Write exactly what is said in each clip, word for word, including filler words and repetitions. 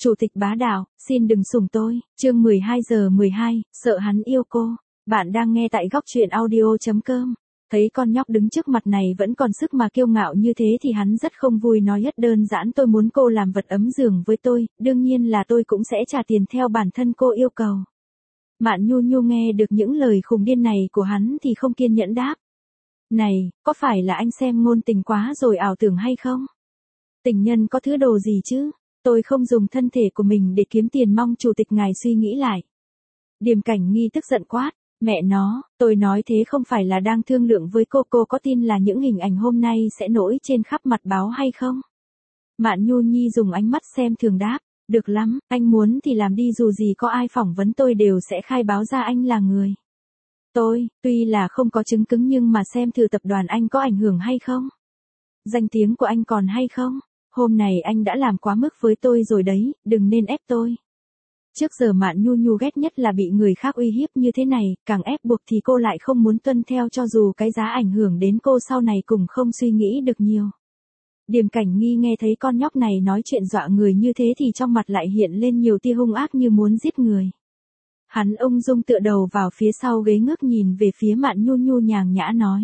Chủ tịch bá đạo, xin đừng sủng tôi, chương mười hai giờ mười hai, sợ hắn yêu cô. Bạn đang nghe tại góc truyện audio chấm com. Thấy con nhóc đứng trước mặt này vẫn còn sức mà kiêu ngạo như thế thì hắn rất không vui, nói rất đơn giản: tôi muốn cô làm vật ấm giường với tôi, đương nhiên là tôi cũng sẽ trả tiền theo bản thân cô yêu cầu. Mạn Nhu Nhu nghe được những lời khùng điên này của hắn thì không kiên nhẫn đáp. Này, có phải là anh xem ngôn tình quá rồi ảo tưởng hay không? Tình nhân có thứ đồ gì chứ? Tôi không dùng thân thể của mình để kiếm tiền, mong chủ tịch ngài suy nghĩ lại. Điềm Cảnh Nghi tức giận quát. Mẹ nó, tôi nói thế không phải là đang thương lượng với cô, cô có tin là những hình ảnh hôm nay sẽ nổi trên khắp mặt báo hay không? Mạn Nhu Nhi dùng ánh mắt xem thường đáp. Được lắm, anh muốn thì làm đi, dù gì có ai phỏng vấn tôi đều sẽ khai báo ra anh là người. Tôi, tuy là không có chứng cứng nhưng mà xem thử tập đoàn anh có ảnh hưởng hay không? Danh tiếng của anh còn hay không? Hôm này anh đã làm quá mức với tôi rồi đấy, đừng nên ép tôi. Trước giờ Mạn Nhu Nhu ghét nhất là bị người khác uy hiếp như thế này, càng ép buộc thì cô lại không muốn tuân theo, cho dù cái giá ảnh hưởng đến cô sau này cũng không suy nghĩ được nhiều. Điềm Cảnh Nghi nghe thấy con nhóc này nói chuyện dọa người như thế thì trong mặt lại hiện lên nhiều tia hung ác như muốn giết người. Hắn ung dung tựa đầu vào phía sau ghế, ngước nhìn về phía Mạn Nhu Nhu nhàn nhã nói.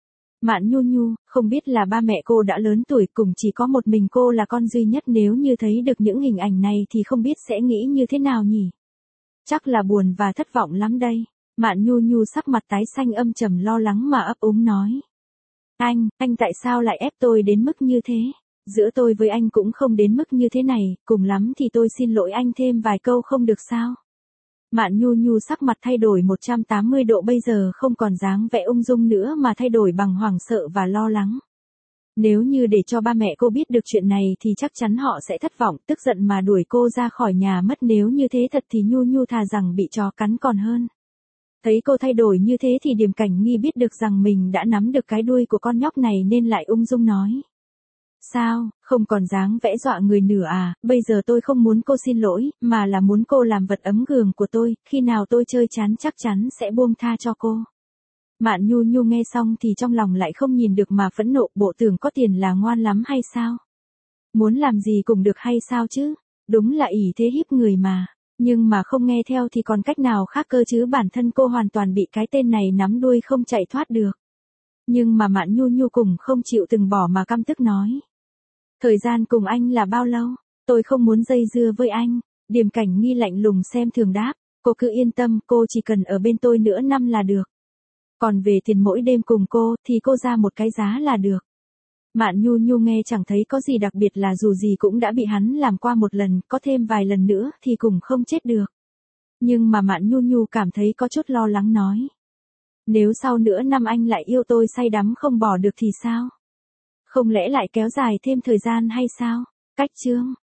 Mạn Nhu Nhu, không biết là ba mẹ cô đã lớn tuổi, cùng chỉ có một mình cô là con duy nhất, nếu như thấy được những hình ảnh này thì không biết sẽ nghĩ như thế nào nhỉ? Chắc là buồn và thất vọng lắm đây. Mạn Nhu Nhu sắc mặt tái xanh, âm trầm lo lắng mà ấp úng nói. Anh, anh tại sao lại ép tôi đến mức như thế? Giữa tôi với anh cũng không đến mức như thế này, cùng lắm thì tôi xin lỗi anh thêm vài câu không được sao? Mạn Nhu Nhu sắc mặt thay đổi một trăm tám mươi độ, bây giờ không còn dáng vẻ ung dung nữa mà thay đổi bằng hoảng sợ và lo lắng. Nếu như để cho ba mẹ cô biết được chuyện này thì chắc chắn họ sẽ thất vọng, tức giận mà đuổi cô ra khỏi nhà mất. Nếu như thế thật thì Nhu Nhu thà rằng bị chó cắn còn hơn. Thấy cô thay đổi như thế thì Điềm Cảnh Nghi biết được rằng mình đã nắm được cái đuôi của con nhóc này nên lại ung dung nói. Sao, không còn dáng vẽ dọa người nữa à? Bây giờ tôi không muốn cô xin lỗi, mà là muốn cô làm vật ấm giường của tôi, khi nào tôi chơi chán chắc chắn sẽ buông tha cho cô. Mạn Nhu Nhu nghe xong thì trong lòng lại không nhìn được mà phẫn nộ, bộ tưởng có tiền là ngoan lắm hay sao? Muốn làm gì cũng được hay sao chứ? Đúng là ỷ thế hiếp người mà. Nhưng mà không nghe theo thì còn cách nào khác cơ chứ, bản thân cô hoàn toàn bị cái tên này nắm đuôi không chạy thoát được. Nhưng mà Mạn Nhu Nhu cùng không chịu từng bỏ mà căm tức nói. Thời gian cùng anh là bao lâu? Tôi không muốn dây dưa với anh. Điềm Cảnh Nghi lạnh lùng xem thường đáp. Cô cứ yên tâm, cô chỉ cần ở bên tôi nửa năm là được. Còn về tiền mỗi đêm cùng cô thì cô ra một cái giá là được. Mạn Nhu Nhu nghe chẳng thấy có gì đặc biệt, là dù gì cũng đã bị hắn làm qua một lần, có thêm vài lần nữa thì cũng không chết được. Nhưng mà Mạn Nhu Nhu cảm thấy có chút lo lắng nói. Nếu sau nửa năm anh lại yêu tôi say đắm không bỏ được thì sao? Không lẽ lại kéo dài thêm thời gian hay sao? Cách chương